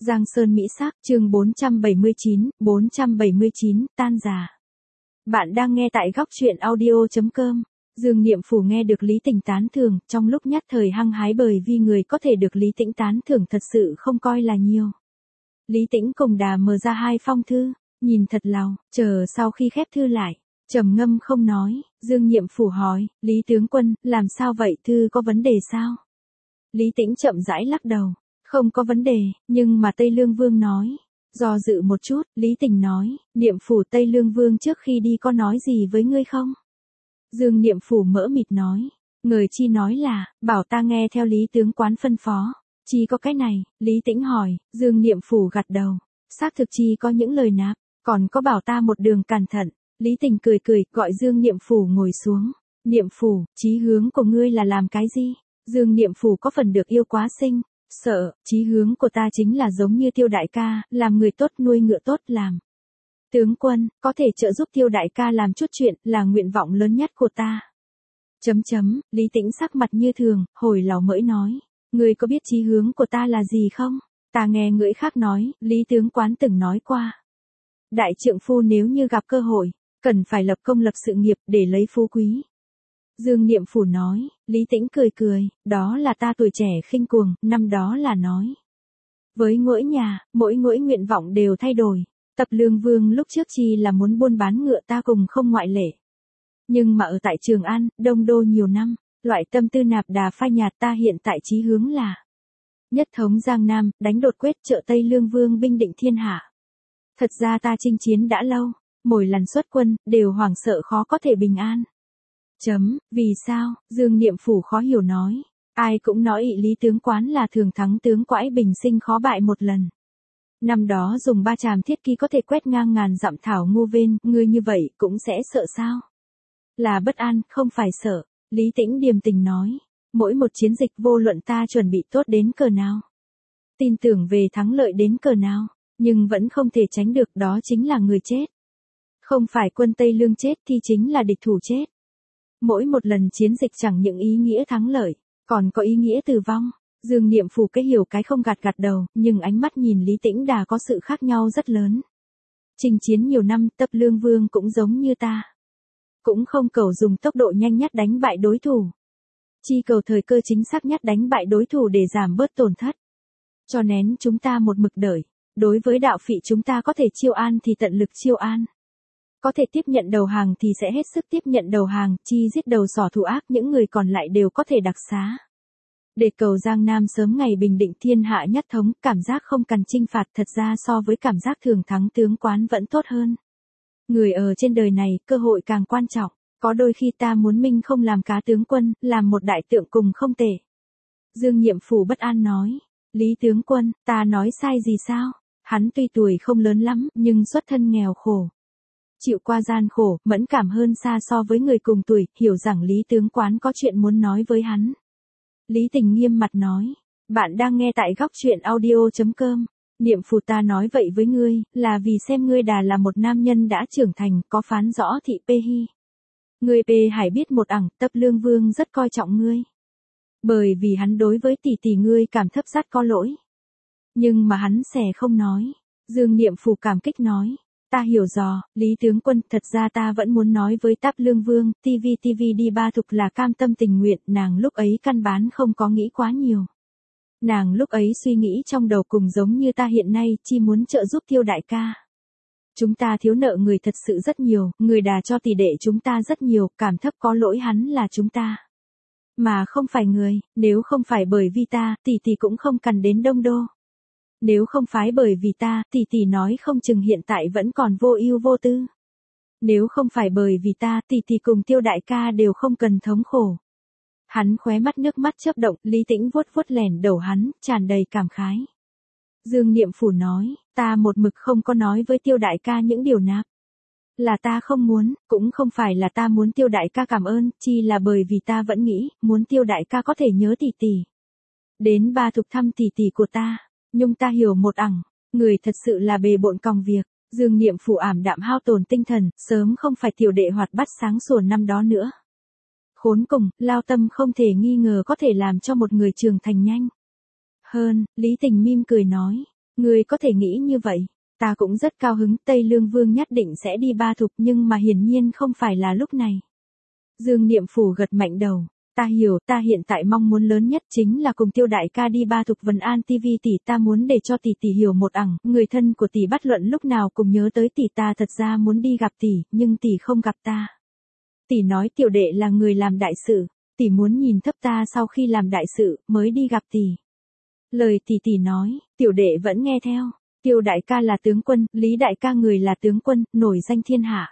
Giang Sơn Mỹ Sắc, chương 479, tan già. Bạn đang nghe tại góc truyện audio.com. Dương Niệm Phủ nghe được Lý Tĩnh tán thưởng, trong lúc nhất thời hăng hái bởi vì người có thể được Lý Tĩnh tán thưởng thật sự không coi là nhiều. Lý Tĩnh cùng Đà mở ra hai phong thư, nhìn thật lòng, chờ sau khi khép thư lại, trầm ngâm không nói. Dương Niệm Phủ hỏi, Lý tướng quân, làm sao vậy, thư có vấn đề sao? Lý Tĩnh chậm rãi lắc đầu. Không có vấn đề, nhưng mà Tây Lương Vương nói. Do dự một chút, Lý Tĩnh nói, Niệm Phủ Tây Lương Vương trước khi đi có nói gì với ngươi không? Dương Niệm Phủ mỡ mịt nói, người chi nói là, bảo ta nghe theo Lý tướng quán phân phó. Chi có cái này, Lý Tĩnh hỏi. Dương Niệm Phủ gật đầu, xác thực chi có những lời nạp, còn có bảo ta một đường cẩn thận. Lý Tĩnh cười cười, gọi Dương Niệm Phủ ngồi xuống. Niệm Phủ, chí hướng của ngươi là làm cái gì? Dương Niệm Phủ có phần được yêu quá sinh. Sợ, chí hướng của ta chính là giống như Tiêu đại ca, làm người tốt nuôi ngựa tốt làm. Tướng quân, có thể trợ giúp Tiêu đại ca làm chút chuyện, là nguyện vọng lớn nhất của ta. Lý Tĩnh sắc mặt như thường, hồi lò mỡi nói. Ngươi có biết chí hướng của ta là gì không? Ta nghe người khác nói, Lý tướng quán từng nói qua. Đại trượng phu nếu như gặp cơ hội, cần phải lập công lập sự nghiệp để lấy phú quý. Dương Niệm Phủ nói. Lý Tĩnh cười cười, đó là ta tuổi trẻ khinh cuồng, năm đó là nói. Với mỗi nhà, mỗi nguyện vọng đều thay đổi. Tập Lương Vương lúc trước chi là muốn buôn bán ngựa ta cùng không ngoại lệ. Nhưng mà ở tại Trường An, Đông Đô nhiều năm, loại tâm tư nạp đà phai nhạt ta hiện tại chí hướng là nhất thống Giang Nam, đánh đột quyết trợ Tây Lương Vương binh định thiên hạ. Thật ra ta chinh chiến đã lâu, mỗi lần xuất quân, đều hoảng sợ khó có thể bình an. Vì sao? Dương Niệm Phủ khó hiểu nói. Ai cũng nói Lý tướng quán là thường thắng tướng quãi bình sinh khó bại một lần. Năm đó dùng 3 tràm thiết kỵ có thể quét ngang ngàn dặm thảo ngô vên, ngươi như vậy cũng sẽ sợ sao? Là bất an, không phải sợ. Lý Tĩnh điềm tình nói. Mỗi một chiến dịch vô luận ta chuẩn bị tốt đến cỡ nào. Tin tưởng về thắng lợi đến cỡ nào, nhưng vẫn không thể tránh được, đó chính là người chết. Không phải quân Tây Lương chết thì chính là địch thủ chết. Mỗi một lần chiến dịch chẳng những ý nghĩa thắng lợi, còn có ý nghĩa tử vong. Dương Niệm Phủ cái hiểu cái không gật đầu, nhưng ánh mắt nhìn Lý Tĩnh đã có sự khác nhau rất lớn. Chinh chiến nhiều năm, Tập Lương Vương cũng giống như ta. Cũng không cầu dùng tốc độ nhanh nhất đánh bại đối thủ. Chi cầu thời cơ chính xác nhất đánh bại đối thủ để giảm bớt tổn thất. Cho nên chúng ta một mực đợi. Đối với đạo phỉ chúng ta có thể chiêu an thì tận lực chiêu an. Có thể tiếp nhận đầu hàng thì sẽ hết sức tiếp nhận đầu hàng, chi giết đầu sỏ thủ ác, những người còn lại đều có thể đặc xá. Để cầu Giang Nam sớm ngày bình định thiên hạ nhất thống, cảm giác không cần chinh phạt thật ra so với cảm giác thường thắng tướng quán vẫn tốt hơn. Người ở trên đời này, cơ hội càng quan trọng, có đôi khi ta muốn minh không làm cá tướng quân, làm một đại tượng cùng không tệ. Dương Niệm Phủ bất an nói, Lý tướng quân, ta nói sai gì sao? Hắn tuy tuổi không lớn lắm, nhưng xuất thân nghèo khổ. Chịu qua gian khổ, mẫn cảm hơn xa so với người cùng tuổi, hiểu rằng Lý tướng quán có chuyện muốn nói với hắn. Lý Tĩnh nghiêm mặt nói, bạn đang nghe tại góc truyện audio.com. Niệm Phủ ta nói vậy với ngươi, là vì xem ngươi đà là một nam nhân đã trưởng thành, có phán rõ thị Pê Hy. Ngươi Pê Hải biết một ẳng, Tập Lương Vương rất coi trọng ngươi. Bởi vì hắn đối với tỷ tỷ ngươi cảm thấp rất có lỗi. Nhưng mà hắn sẽ không nói. Dương Niệm Phủ cảm kích nói. Ta hiểu rõ, Lý tướng quân, thật ra ta vẫn muốn nói với Táp Lương Vương, TV đi ba thục là cam tâm tình nguyện, nàng lúc ấy căn bản không có nghĩ quá nhiều. Nàng lúc ấy suy nghĩ trong đầu cùng giống như ta hiện nay, chỉ muốn trợ giúp Tiêu đại ca. Chúng ta thiếu nợ người thật sự rất nhiều, người đà cho tỷ đệ chúng ta rất nhiều, cảm thấp có lỗi hắn là chúng ta. Mà không phải người, nếu không phải bởi vì ta, tỷ tỷ cũng không cần đến Đông Đô. Nếu không phải bởi vì ta, tỷ tỷ nói không chừng hiện tại vẫn còn vô ưu vô tư. Nếu không phải bởi vì ta, tỷ tỷ cùng Tiêu đại ca đều không cần thống khổ. Hắn khóe mắt nước mắt chớp động, Lý Tĩnh vuốt vuốt lẻn đầu hắn, tràn đầy cảm khái. Dương Niệm Phủ nói, ta một mực không có nói với Tiêu đại ca những điều nạp. Là ta không muốn, cũng không phải là ta muốn Tiêu đại ca cảm ơn, chi là bởi vì ta vẫn nghĩ, muốn Tiêu đại ca có thể nhớ tỷ tỷ. Đến ba thục thăm tỷ tỷ của ta. Nhưng ta hiểu một ẳng, người thật sự là bề bộn còng việc. Dương Niệm Phủ ảm đạm hao tổn tinh thần, sớm không phải tiểu đệ hoạt bát sáng sủa năm đó nữa. Khốn cùng, lao tâm không thể nghi ngờ có thể làm cho một người trưởng thành nhanh. Hơn, Lý Tĩnh mỉm cười nói, Ngươi có thể nghĩ như vậy. Ta cũng rất cao hứng, Tây Lương Vương nhất định sẽ đi Ba Thục nhưng mà hiển nhiên không phải là lúc này. Dương Niệm Phủ gật mạnh đầu. Ta hiểu, ta hiện tại mong muốn lớn nhất chính là cùng Tiêu đại ca đi Ba Thục Vân An TV tỷ, ta muốn để cho tỷ tỷ hiểu một ẳng, người thân của tỷ bất luận lúc nào cùng nhớ tới tỷ, ta thật ra muốn đi gặp tỷ, nhưng tỷ không gặp ta. Tỷ nói tiểu đệ là người làm đại sự, tỷ muốn nhìn thấp ta sau khi làm đại sự, mới đi gặp tỷ. Lời tỷ nói, tiểu đệ vẫn nghe theo. Tiêu đại ca là tướng quân, Lý đại ca người là tướng quân, nổi danh thiên hạ.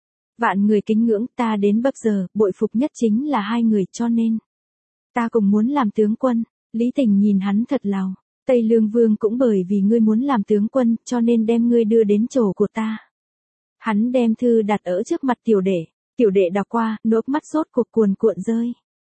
Vạn người kính ngưỡng, ta đến bây giờ, bội phục nhất chính là hai người, cho nên ta cũng muốn làm tướng quân. Lý Tình nhìn hắn thật lòng. Tây Lương Vương cũng bởi vì ngươi muốn làm tướng quân, cho nên đem ngươi đưa đến chỗ của ta. Hắn đem thư đặt ở trước mặt tiểu đệ. Tiểu đệ đọc qua, nước mắt sốt cuộc cuồn cuộn rơi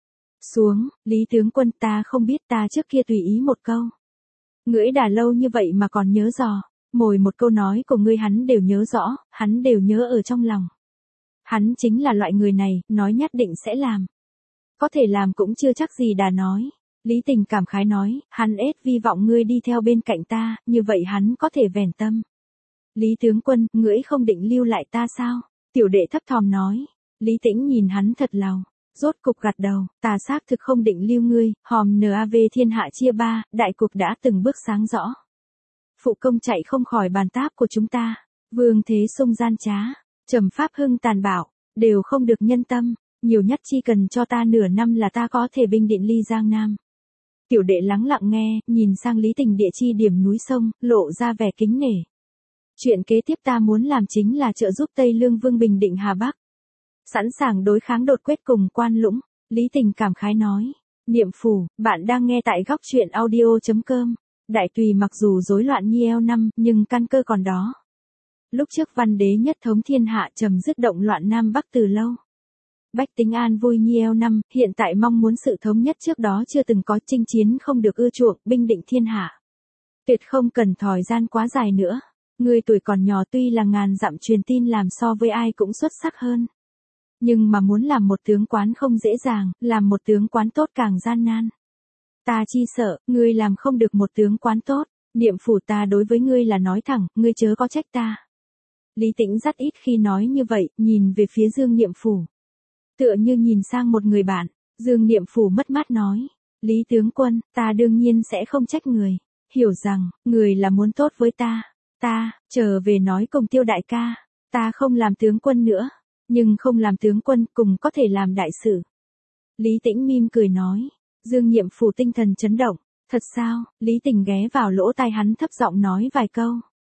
xuống. Lý tướng quân, ta không biết, ta trước kia tùy ý một câu. Ngưỡi đã lâu như vậy mà còn nhớ rõ. Mỗi một câu nói của ngươi hắn đều nhớ rõ, hắn đều nhớ ở trong lòng. Hắn chính là loại người này, nói nhất định sẽ làm. Có thể làm cũng chưa chắc gì đã nói. Lý Tình cảm khái nói, hắn ết vi vọng ngươi đi theo bên cạnh ta, như vậy hắn có thể vẻn tâm. Lý tướng quân, ngưỡi không định lưu lại ta sao? Tiểu đệ thấp thỏm nói. Lý Tĩnh nhìn hắn thật lòng, rốt cục gật đầu, ta xác thực không định lưu ngươi, hòm NAV thiên hạ chia ba, đại cục đã từng bước sáng rõ. Phụ công chạy không khỏi bàn táp của chúng ta, vương thế sung gian trá, trầm pháp hưng tàn bạo, đều không được nhân tâm, nhiều nhất chỉ cần cho ta nửa năm là ta có thể binh định ly Giang Nam. Tiểu đệ lắng lặng nghe, nhìn sang Lý Tình địa chi điểm núi sông, lộ ra vẻ kính nể. Chuyện kế tiếp ta muốn làm chính là trợ giúp Tây Lương Vương bình định Hà Bắc. Sẵn sàng đối kháng đột quyết cùng Quan Lũng, Lý Tình cảm khái nói. Niệm Phủ, bạn đang nghe tại góc truyện audio.com. Đại Tùy mặc dù rối loạn như eo năm, nhưng căn cơ còn đó. Lúc trước Văn Đế nhất thống thiên hạ trầm dứt động loạn Nam Bắc từ lâu. Bách tính an vui như eo năm, hiện tại mong muốn sự thống nhất trước đó chưa từng có, chinh chiến không được ưa chuộng, binh định thiên hạ. Tuyệt không cần thời gian quá dài nữa. Người tuổi còn nhỏ tuy là ngàn dặm truyền tin làm so với ai cũng xuất sắc hơn. Nhưng mà muốn làm một tướng quán không dễ dàng, làm một tướng quán tốt càng gian nan. Ta chi sợ, ngươi làm không được một tướng quán tốt, Niệm Phủ ta đối với ngươi là nói thẳng, ngươi chớ có trách ta. Lý Tĩnh rất ít khi nói như vậy, nhìn về phía Dương Niệm Phủ. Tựa như nhìn sang một người bạn, Dương Niệm Phủ mất mát nói. Lý tướng quân, ta đương nhiên sẽ không trách người, hiểu rằng, người là muốn tốt với ta. Ta, trở về nói cùng Tiêu đại ca, ta không làm tướng quân nữa, nhưng không làm tướng quân cùng có thể làm đại sự. Lý Tĩnh mỉm cười nói. Dương Niệm Phủ tinh thần chấn động. Thật sao? Lý Tình ghé vào lỗ tai hắn thấp giọng nói vài câu.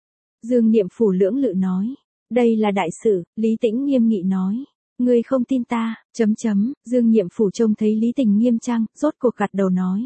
Dương Niệm Phủ lưỡng lự nói. Đây là đại sự, Lý Tĩnh nghiêm nghị nói. Ngươi không tin ta, Dương Niệm Phủ trông thấy Lý Tình nghiêm trang, rốt cuộc gật đầu nói.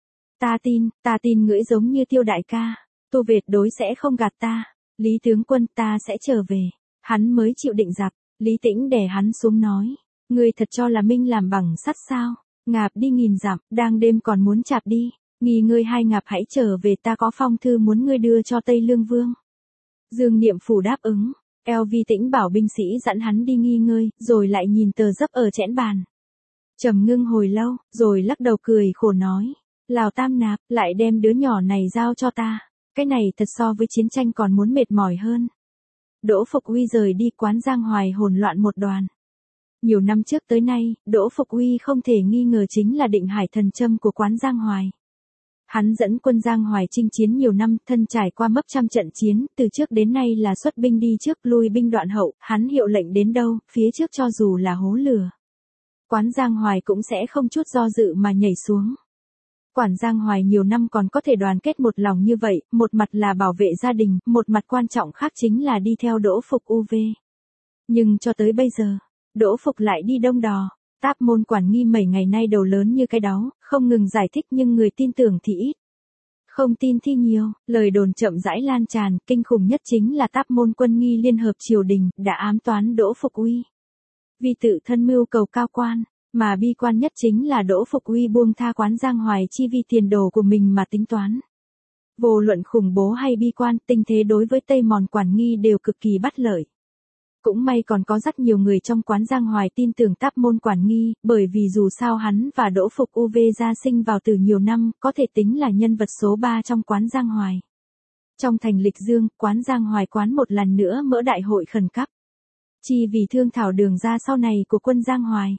Ta tin ngưỡi giống như Tiêu đại ca. Tu Việt đối sẽ không gạt ta. Lý tướng quân, ta sẽ trở về. Hắn mới chịu định dạp. Lý Tĩnh đè hắn xuống nói. Ngươi thật cho là Minh làm bằng sắt sao? Ngạp đi nghìn dặm, đang đêm còn muốn chạp đi. Nghỉ ngơi hai ngạp hãy trở về, ta có phong thư muốn ngươi đưa cho Tây Lương Vương. Dương Niệm Phủ đáp ứng. LV Tĩnh bảo binh sĩ dẫn hắn đi nghỉ ngơi, rồi lại nhìn tờ giấp ở chẽn bàn. Trầm ngưng hồi lâu, rồi lắc đầu cười khổ nói. Lào Tam Nạp, lại đem đứa nhỏ này giao cho ta. Cái này thật so với chiến tranh còn muốn mệt mỏi hơn. Đỗ Phục Uy rời đi, Quán Giang Hoài hỗn loạn một đoàn. Nhiều năm trước tới nay, Đỗ Phục Uy không thể nghi ngờ chính là định hải thần châm của Quán Giang Hoài. Hắn dẫn quân Giang Hoài chinh chiến nhiều năm, thân trải qua mấp trăm trận chiến, từ trước đến nay là xuất binh đi trước, lui binh đoạn hậu, hắn hiệu lệnh đến đâu, phía trước cho dù là hố lửa. Quán Giang Hoài cũng sẽ không chút do dự mà nhảy xuống. Quản Giang Hoài nhiều năm còn có thể đoàn kết một lòng như vậy, một mặt là bảo vệ gia đình, một mặt quan trọng khác chính là đi theo Đỗ Phục UV. Nhưng cho tới bây giờ, Đỗ Phục lại đi đông đò. Táp môn quản nghi mấy ngày nay đầu lớn như cái đó, không ngừng giải thích nhưng người tin tưởng thì ít. Không tin thì nhiều, lời đồn chậm rãi lan tràn, kinh khủng nhất chính là Táp môn quân nghi liên hợp triều đình, đã ám toán Đỗ Phục Uy. Vì tự thân mưu cầu cao quan, mà bi quan nhất chính là Đỗ Phục Uy buông tha Quán Giang Hoài chi vì tiền đồ của mình mà tính toán. Vô luận khủng bố hay bi quan, tình thế đối với Tây Mòn quản nghi đều cực kỳ bất lợi. Cũng may còn có rất nhiều người trong Quán Giang Hoài tin tưởng Táp môn quản nghi, bởi vì dù sao hắn và Đỗ Phục UV gia sinh vào từ nhiều năm, có thể tính là nhân vật số 3 trong Quán Giang Hoài. Trong thành Lịch Dương, quán Giang Hoài quán một lần nữa mở đại hội khẩn cấp. Chi vì thương thảo đường ra sau này của quân Giang Hoài.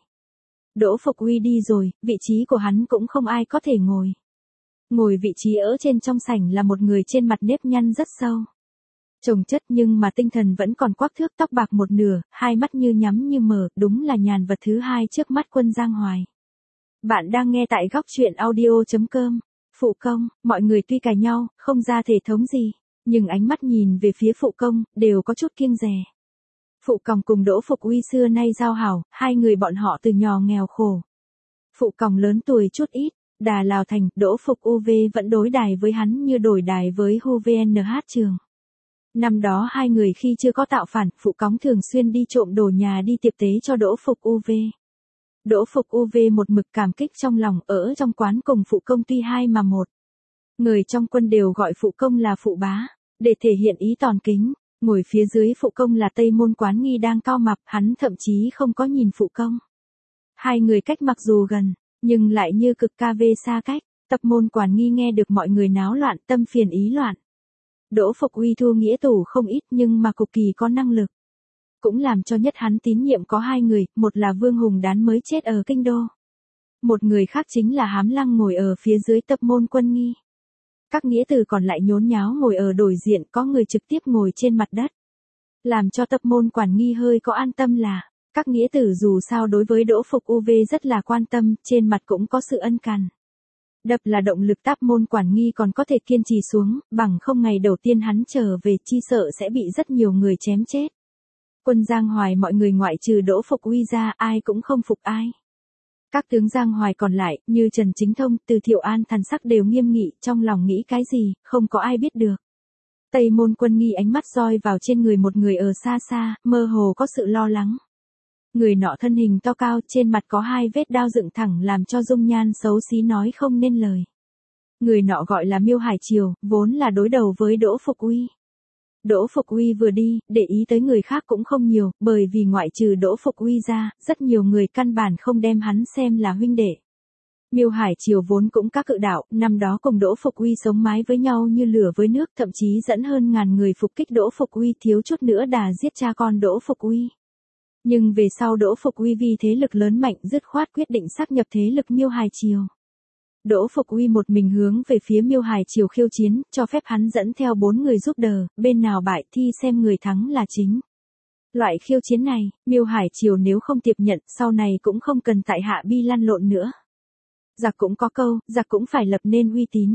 Đỗ Phục Uy đi rồi, vị trí của hắn cũng không ai có thể ngồi. Ngồi vị trí ở trên trong sảnh là một người trên mặt nếp nhăn rất sâu. Chồng chất nhưng mà tinh thần vẫn còn quắc thước, tóc bạc một nửa, hai mắt như nhắm như mở, đúng là nhàn vật thứ hai trước mắt quân Giang Hoài. Bạn đang nghe tại góc truyện audio.com. Phụ công, mọi người tuy cãi nhau, không ra thể thống gì, nhưng ánh mắt nhìn về phía phụ công, đều có chút kiêng dè. Phụ Còng cùng Đỗ Phục Uy xưa nay giao hảo, hai người bọn họ từ nhỏ nghèo khổ. Phụ Còng lớn tuổi chút ít, đà Lào Thành, Đỗ Phục UV vẫn đối đài với hắn như đổi đài với HUVNH trường. Năm đó hai người khi chưa có tạo phản, Phụ Cóng thường xuyên đi trộm đồ nhà đi tiệp tế cho Đỗ Phục UV. Đỗ Phục UV một mực cảm kích trong lòng, ở trong quán cùng phụ công tuy hai mà một. Người trong quân đều gọi phụ công là phụ bá, để thể hiện ý tòn kính. Ngồi phía dưới phụ công là Tây Môn Quán Nghi đang cao mập, hắn thậm chí không có nhìn phụ công. Hai người cách mặc dù gần, nhưng lại như cực kv xa cách. Tập Môn Quán Nghi nghe được mọi người náo loạn, tâm phiền ý loạn. Đỗ Phục Uy thu nghĩa tủ không ít nhưng mà cực kỳ có năng lực. Cũng làm cho nhất hắn tín nhiệm có hai người, một là Vương Hùng Đán mới chết ở Kinh Đô. Một người khác chính là Hám Lăng ngồi ở phía dưới Tập Môn Quân Nghi. Các nghĩa tử còn lại nhốn nháo ngồi ở đối diện, có người trực tiếp ngồi trên mặt đất. Làm cho Tập Môn Quản Nghi hơi có an tâm là, các nghĩa tử dù sao đối với Đỗ Phục UV rất là quan tâm, trên mặt cũng có sự ân cần. Đập là động lực Tập Môn Quản Nghi còn có thể kiên trì xuống, bằng không ngày đầu tiên hắn trở về chi sợ sẽ bị rất nhiều người chém chết. Quân Giang Hoài mọi người ngoại trừ Đỗ Phục Uy ra, ai cũng không phục ai. Các tướng Giang Hoài còn lại, như Trần Chính Thông, Từ Thiệu An thần sắc đều nghiêm nghị, trong lòng nghĩ cái gì, không có ai biết được. Tây Môn Quân Nghi ánh mắt roi vào trên người một người ở xa xa, mơ hồ có sự lo lắng. Người nọ thân hình to cao, trên mặt có hai vết đao dựng thẳng làm cho dung nhan xấu xí nói không nên lời. Người nọ gọi là Miêu Hải Triều, vốn là đối đầu với Đỗ Phục Uy. Đỗ Phục Uy vừa đi, để ý tới người khác cũng không nhiều, bởi vì ngoại trừ Đỗ Phục Uy ra, rất nhiều người căn bản không đem hắn xem là huynh đệ. Miêu Hải Triều vốn cũng các cự đạo, năm đó cùng Đỗ Phục Uy sống mái với nhau như lửa với nước, thậm chí dẫn hơn ngàn người phục kích Đỗ Phục Uy, thiếu chút nữa đà giết cha con Đỗ Phục Uy. Nhưng về sau Đỗ Phục Uy vì thế lực lớn mạnh dứt khoát quyết định sáp nhập thế lực Miêu Hải Triều. Đỗ Phục Uy một mình hướng về phía Miêu Hải Triều khiêu chiến, cho phép hắn dẫn theo 4 người giúp đỡ, bên nào bại thì xem người thắng là chính. Loại khiêu chiến này, Miêu Hải Triều nếu không tiếp nhận, sau này cũng không cần tại hạ bi lăn lộn nữa. Giặc cũng có câu, giặc cũng phải lập nên uy tín.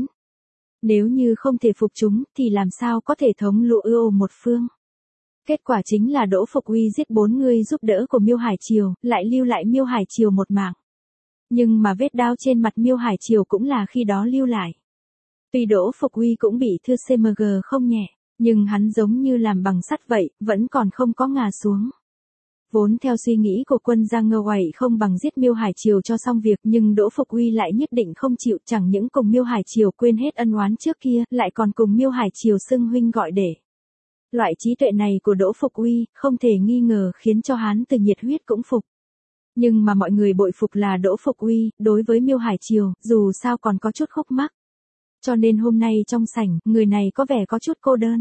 Nếu như không thể phục chúng, thì làm sao có thể thống lũ ưu một phương. Kết quả chính là Đỗ Phục Uy giết 4 người giúp đỡ của Miêu Hải Triều, lại lưu lại Miêu Hải Triều một mạng. Nhưng mà vết đao trên mặt Miêu Hải Triều cũng là khi đó lưu lại. Tuy Đỗ Phục Uy cũng bị thương CMG không nhẹ, nhưng hắn giống như làm bằng sắt vậy, vẫn còn không có ngã xuống. Vốn theo suy nghĩ của quân Giang Ngơ Hoài không bằng giết Miêu Hải Triều cho xong việc, nhưng Đỗ Phục Uy lại nhất định không chịu, chẳng những cùng Miêu Hải Triều quên hết ân oán trước kia, lại còn cùng Miêu Hải Triều xưng huynh gọi đệ. Loại trí tuệ này của Đỗ Phục Uy, không thể nghi ngờ khiến cho hắn từ nhiệt huyết cũng phục. Nhưng mà mọi người bội phục là Đỗ Phục Uy, đối với Miêu Hải Triều, dù sao còn có chút khúc mắc. Cho nên hôm nay trong sảnh, người này có vẻ có chút cô đơn.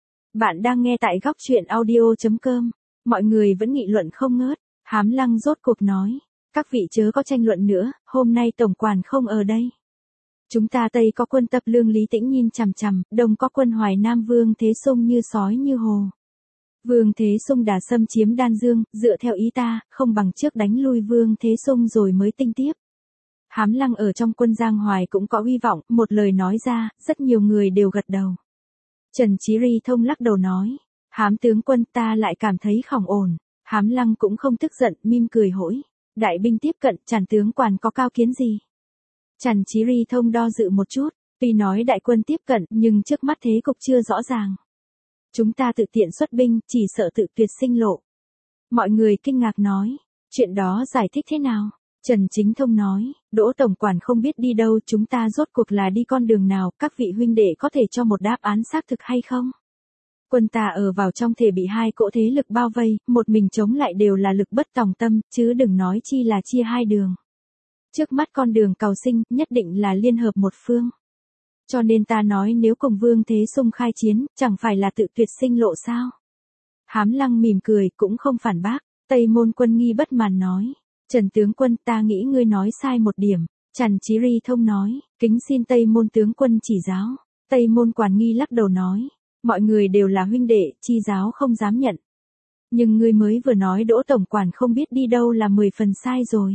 Bạn đang nghe tại góc truyện audio.com. Mọi người vẫn nghị luận không ngớt. Hám Lăng rốt cuộc nói. Các vị chớ có tranh luận nữa, hôm nay tổng quản không ở đây. Chúng ta Tây có quân Tập Lương Lý Tĩnh nhìn chằm chằm, Đông có quân Hoài Nam Vương Thế Sung như sói như hồ. Vương Thế Sung đã xâm chiếm Đan Dương, dựa theo ý ta, không bằng trước đánh lui Vương Thế Sung rồi mới tinh tiếp. Hám Lăng ở trong quân Giang Hoài cũng có uy vọng, một lời nói ra, rất nhiều người đều gật đầu. Trần Chí Ri Thông lắc đầu nói, Hám tướng quân ta lại cảm thấy không ổn. Hám Lăng cũng không tức giận, mỉm cười hỏi, đại binh tiếp cận, Trần tướng quản có cao kiến gì? Trần Chí Ri Thông đo dự một chút, tuy nói đại quân tiếp cận, nhưng trước mắt thế cục chưa rõ ràng. Chúng ta tự tiện xuất binh, chỉ sợ tự tuyệt sinh lộ. Mọi người kinh ngạc nói, chuyện đó giải thích thế nào? Trần Chính Thông nói, Đỗ tổng quản không biết đi đâu, chúng ta rốt cuộc là đi con đường nào, các vị huynh đệ có thể cho một đáp án xác thực hay không? Quân ta ở vào trong thể bị hai cỗ thế lực bao vây, một mình chống lại đều là lực bất tòng tâm, chứ đừng nói chi là chia hai đường. Trước mắt con đường cầu sinh, nhất định là liên hợp một phương. Cho nên ta nói nếu cùng Vương Thế Sung khai chiến, chẳng phải là tự tuyệt sinh lộ sao? Hám Lăng mỉm cười, cũng không phản bác. Tây Môn Quân Nghi bất màn nói. Trần tướng quân, ta nghĩ ngươi nói sai một điểm. Trần Chí Ri Thông nói, kính xin Tây Môn tướng quân chỉ giáo. Tây Môn Quản Nghi lắc đầu nói, mọi người đều là huynh đệ, chi giáo không dám nhận. Nhưng ngươi mới vừa nói Đỗ Tổng Quản không biết đi đâu là 10 phần sai rồi.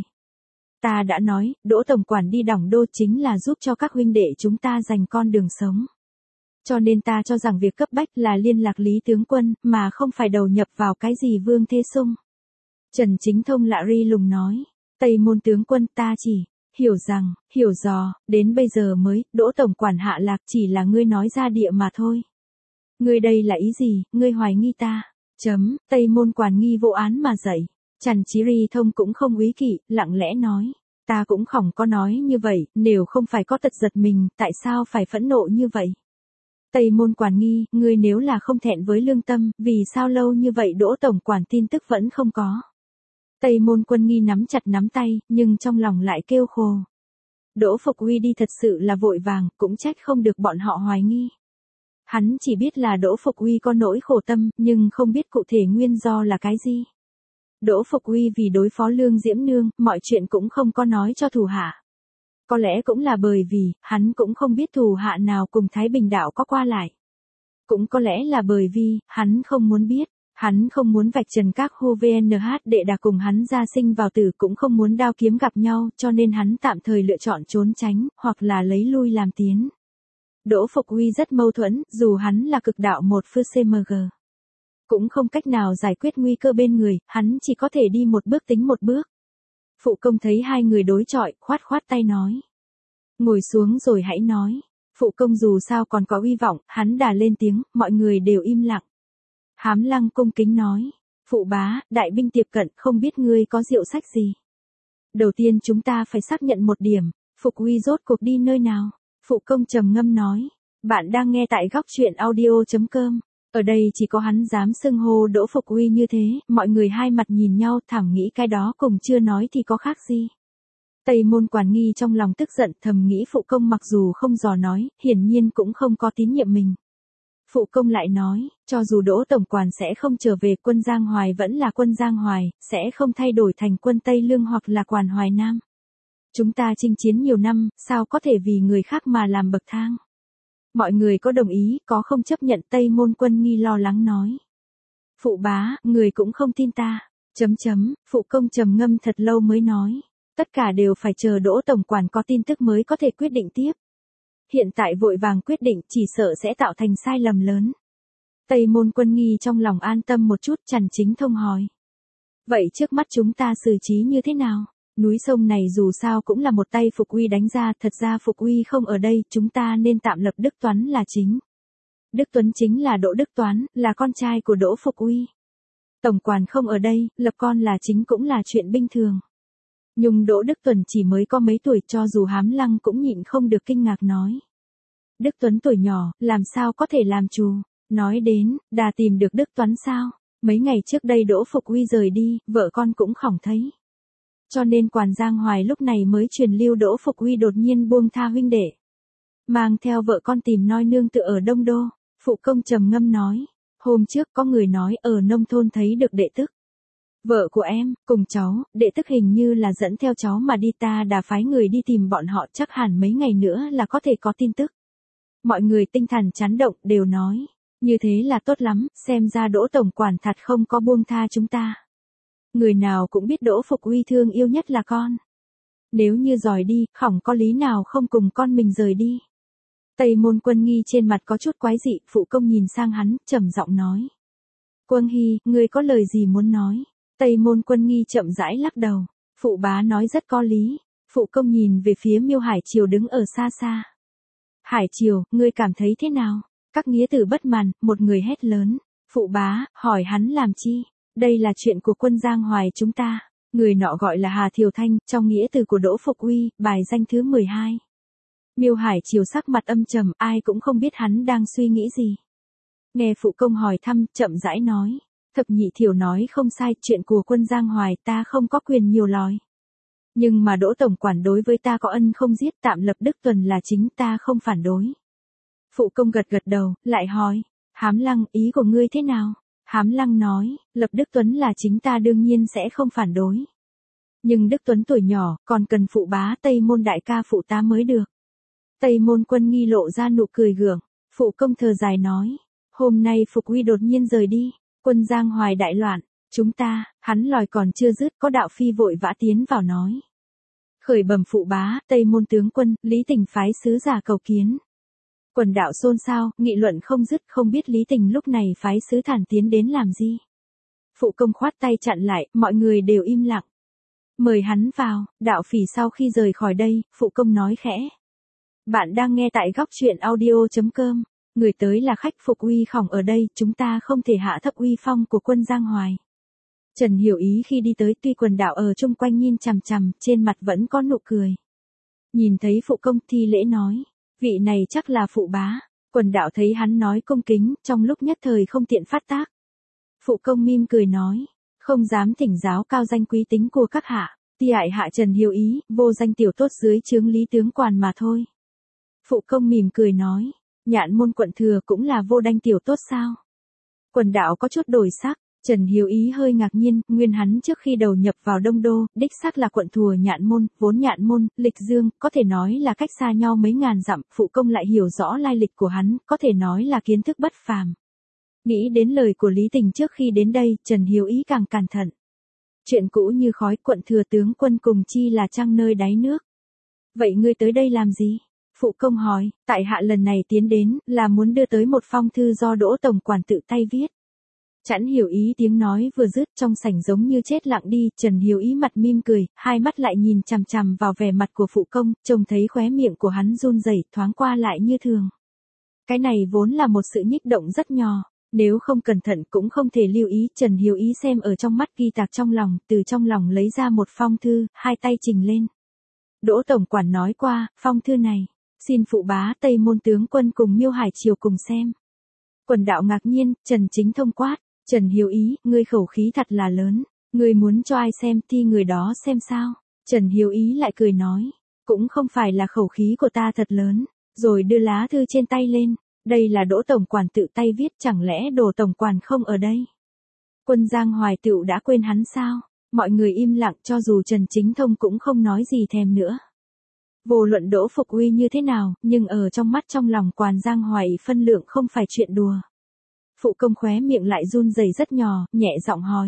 Ta đã nói, Đỗ Tổng Quản đi Đỏng Đô chính là giúp cho các huynh đệ chúng ta giành con đường sống. Cho nên ta cho rằng việc cấp bách là liên lạc Lý tướng quân, mà không phải đầu nhập vào cái gì Vương Thế Sung. Trần Chính Thông lạ ri lùng nói, Tây Môn tướng quân, ta chỉ hiểu dò, đến bây giờ mới, Đỗ Tổng Quản hạ lạc chỉ là ngươi nói ra địa mà thôi. Ngươi đây là ý gì, ngươi hoài nghi ta? Tây Môn Quản Nghi vô án mà dậy. Trần Chí Ri Thông cũng không úy kỵ, lặng lẽ nói, ta cũng không có nói như vậy, nếu không phải có tật giật mình, tại sao phải phẫn nộ như vậy? Tây Môn Quản Nghi, ngươi nếu là không thẹn với lương tâm, vì sao lâu như vậy Đỗ Tổng Quản tin tức vẫn không có? Tây Môn Quân Nghi nắm chặt nắm tay, nhưng trong lòng lại kêu khổ. Đỗ Phục Uy đi thật sự là vội vàng, cũng trách không được bọn họ hoài nghi. Hắn chỉ biết là Đỗ Phục Uy có nỗi khổ tâm, nhưng không biết cụ thể nguyên do là cái gì. Đỗ Phục Uy vì đối phó Lương Diễm Nương, mọi chuyện cũng không có nói cho thủ hạ. Có lẽ cũng là bởi vì, hắn cũng không biết thủ hạ nào cùng Thái Bình Đạo có qua lại. Cũng có lẽ là bởi vì, hắn không muốn biết. Hắn không muốn vạch trần các hô VNH đệ đà cùng hắn gia sinh vào tử, cũng không muốn đao kiếm gặp nhau, cho nên hắn tạm thời lựa chọn trốn tránh, hoặc là lấy lui làm tiến. Đỗ Phục Uy rất mâu thuẫn, dù hắn là cực đạo một phư CMG. Cũng không cách nào giải quyết nguy cơ bên người, hắn chỉ có thể đi một bước tính một bước. Phụ Công thấy hai người đối chọi, khoát khoát tay nói. Ngồi xuống rồi hãy nói. Phụ Công dù sao còn có uy vọng, hắn đà lên tiếng, mọi người đều im lặng. Hám Lăng cung kính nói, phụ bá, đại binh tiệp cận, không biết ngươi có diệu sách gì. Đầu tiên chúng ta phải xác nhận một điểm, Phục Uy rốt cuộc đi nơi nào. Phụ Công trầm ngâm nói, bạn đang nghe tại góc truyện audio.com. Ở đây chỉ có hắn dám xưng hô Đỗ Phục Uy như thế, mọi người hai mặt nhìn nhau thẳng nghĩ cái đó cùng chưa nói thì có khác gì. Tây Môn Quản Nghi trong lòng tức giận thầm nghĩ Phụ Công mặc dù không dò nói, hiển nhiên cũng không có tín nhiệm mình. Phụ Công lại nói, cho dù Đỗ Tổng Quản sẽ không trở về, quân Giang Hoài vẫn là quân Giang Hoài, sẽ không thay đổi thành quân Tây Lương hoặc là Quản Hoài Nam. Chúng ta chinh chiến nhiều năm, sao có thể vì người khác mà làm bậc thang. Mọi người có đồng ý, có không chấp nhận. Tây Môn Quân Nghi lo lắng nói. Phụ bá, người cũng không tin ta. Phụ Công trầm ngâm thật lâu mới nói. Tất cả đều phải chờ Đỗ Tổng Quản có tin tức mới có thể quyết định tiếp. Hiện tại vội vàng quyết định chỉ sợ sẽ tạo thành sai lầm lớn. Tây Môn Quân Nghi trong lòng an tâm một chút. Trần Chính Thông hỏi. Vậy trước mắt chúng ta xử trí như thế nào? Núi sông này dù sao cũng là một tay Phục Uy đánh ra, thật ra Phục Uy không ở đây, chúng ta nên tạm lập Đức Tuấn là chính. Đức Tuấn chính là Đỗ Đức Toán, là con trai của Đỗ Phục Uy. Tổng Quản không ở đây, lập con là chính cũng là chuyện bình thường. Nhưng Đỗ Đức Tuấn chỉ mới có mấy tuổi, cho dù Hám Lăng cũng nhịn không được kinh ngạc nói. Đức Tuấn tuổi nhỏ, làm sao có thể làm chủ? Nói đến, đã tìm được Đức Tuấn sao? Mấy ngày trước đây Đỗ Phục Uy rời đi, vợ con cũng khỏng thấy. Cho nên Quản Giang Hoài lúc này mới truyền lưu Đỗ Phục Uy đột nhiên buông tha huynh đệ. Mang theo vợ con tìm noi nương tựa ở Đông Đô. Phụ Công trầm ngâm nói. Hôm trước có người nói ở nông thôn thấy được đệ tức. Vợ của em, cùng cháu, đệ tức hình như là dẫn theo cháu mà đi, ta đã phái người đi tìm bọn họ, chắc hẳn mấy ngày nữa là có thể có tin tức. Mọi người tinh thần chấn động, đều nói. Như thế là tốt lắm, xem ra Đỗ Tổng Quản thật không có buông tha chúng ta. Người nào cũng biết Đỗ Phục Uy thương yêu nhất là con. Nếu như giỏi đi, khỏng có lý nào không cùng con mình rời đi. Tây Môn Quân Nghi trên mặt có chút quái dị, Phụ Công nhìn sang hắn, trầm giọng nói. Quân Hy, ngươi có lời gì muốn nói? Tây Môn Quân Nghi chậm rãi lắc đầu. Phụ bá nói rất có lý. Phụ Công nhìn về phía Miêu Hải Triều đứng ở xa xa. Hải Triều, ngươi cảm thấy thế nào? Các nghĩa tử bất màn, một người hét lớn. Phụ bá, hỏi hắn làm chi? Đây là chuyện của quân Giang Hoài chúng ta. Người nọ gọi là Hà Thiều Thanh, trong nghĩa từ của Đỗ Phục Uy, bài danh thứ 12. Miêu Hải Triều sắc mặt âm trầm, ai cũng không biết hắn đang suy nghĩ gì. Nghe Phụ Công hỏi thăm, chậm rãi nói. Thập Nhị Thiều nói không sai, chuyện của quân Giang Hoài ta không có quyền nhiều lòi. Nhưng mà Đỗ Tổng Quản đối với ta có ân không giết, tạm lập Đức Tuần là chính, ta không phản đối. Phụ công gật gật đầu, lại hỏi, Hám Lăng, ý của ngươi thế nào? Hám Lăng nói, lập Đức Tuấn là chính ta đương nhiên sẽ không phản đối. Nhưng Đức Tuấn tuổi nhỏ, còn cần phụ bá Tây Môn đại ca phụ tá mới được. Tây Môn Quân Nghi lộ ra nụ cười gượng, phụ công thở dài nói, hôm nay Phục Uy đột nhiên rời đi, quân Giang Hoài đại loạn, chúng ta, hắn lòi còn chưa dứt có đạo phi vội vã tiến vào nói. Khởi bẩm phụ bá, Tây Môn tướng quân, Lý Tình phái sứ giả cầu kiến. Quần đạo xôn xao, nghị luận không dứt, không biết Lý Tình lúc này phái sứ Thản tiến đến làm gì. Phụ công khoát tay chặn lại, mọi người đều im lặng. Mời hắn vào, đạo phỉ sau khi rời khỏi đây, phụ công nói khẽ. Bạn đang nghe tại góc truyện audio.com, người tới là khách Phục Uy khổng ở đây, chúng ta không thể hạ thấp uy phong của quân Giang Hoài. Trần Hiểu Ý khi đi tới tuy quần đạo ở chung quanh nhìn chằm chằm, trên mặt vẫn có nụ cười. Nhìn thấy phụ công thi lễ nói, vị này chắc là phụ bá, quần đạo thấy hắn nói cung kính, trong lúc nhất thời không tiện phát tác. Phụ công mỉm cười nói, không dám thỉnh giáo cao danh quý tính của các hạ, ti hại hạ Trần Hiểu Ý, vô danh tiểu tốt dưới trướng Lý tướng quản mà thôi. Phụ công mỉm cười nói, Nhạn Môn quận thừa cũng là vô đanh tiểu tốt sao? Quần đạo có chút đổi sắc, Trần Hiểu Ý hơi ngạc nhiên, nguyên hắn trước khi đầu nhập vào Đông Đô, đích xác là quận thừa Nhạn Môn, vốn Nhạn Môn, Lịch Dương, có thể nói là cách xa nhau mấy ngàn dặm, phụ công lại hiểu rõ lai lịch của hắn, có thể nói là kiến thức bất phàm. Nghĩ đến lời của Lý Tình trước khi đến đây, Trần Hiểu Ý càng cẩn thận. Chuyện cũ như khói, quận thừa tướng quân cùng chi là trăng nơi đáy nước. Vậy ngươi tới đây làm gì? Phụ công hỏi, tại hạ lần này tiến đến, là muốn đưa tới một phong thư do Đỗ Tổng quản tự tay viết. Chẵn Hiểu Ý tiếng nói vừa dứt trong sảnh giống như chết lặng đi, Trần Hiểu Ý mặt mỉm cười, hai mắt lại nhìn chằm chằm vào vẻ mặt của phụ công, trông thấy khóe miệng của hắn run rẩy, thoáng qua lại như thường. Cái này vốn là một sự nhích động rất nhỏ, nếu không cẩn thận cũng không thể lưu ý. Trần Hiểu Ý xem ở trong mắt ghi tạc trong lòng, từ trong lòng lấy ra một phong thư, hai tay trình lên. Đỗ Tổng quản nói qua, phong thư này, xin phụ bá Tây Môn tướng quân cùng Miêu Hải Triều cùng xem. Quần đạo ngạc nhiên, Trần Chính Thông quát, Trần Hiểu Ý, ngươi khẩu khí thật là lớn, ngươi muốn cho ai xem thì người đó xem sao? Trần Hiểu Ý lại cười nói, cũng không phải là khẩu khí của ta thật lớn, rồi đưa lá thư trên tay lên, đây là Đỗ Tổng quản tự tay viết, chẳng lẽ Đỗ Tổng quản không ở đây? Quân Giang Hoài tựu đã quên hắn sao? Mọi người im lặng, cho dù Trần Chính Thông cũng không nói gì thèm nữa. Vô luận Đỗ Phục Uy như thế nào, nhưng ở trong mắt trong lòng quan Giang Hoài phân lượng không phải chuyện đùa. Phụ công khóe miệng lại run rẩy rất nhỏ, nhẹ giọng hỏi.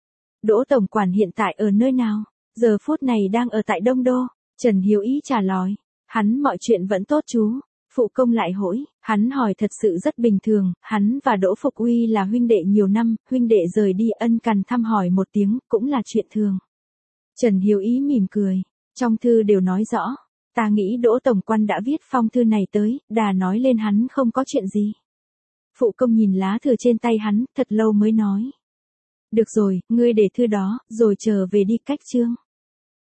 Đỗ Tổng quản hiện tại ở nơi nào? Giờ phút này đang ở tại Đông Đô. Trần Hiểu Ý trả lời. Hắn mọi chuyện vẫn tốt chú. Phụ công lại hỏi, hắn hỏi thật sự rất bình thường, hắn và Đỗ Phục Uy là huynh đệ nhiều năm, huynh đệ rời đi ân cần thăm hỏi một tiếng, cũng là chuyện thường. Trần Hiểu Ý mỉm cười, trong thư đều nói rõ, ta nghĩ Đỗ Tổng quan đã viết phong thư này tới, đà nói lên hắn không có chuyện gì. Phụ công nhìn lá thư trên tay hắn, thật lâu mới nói. Được rồi, ngươi để thư đó, rồi trở về đi cách chương.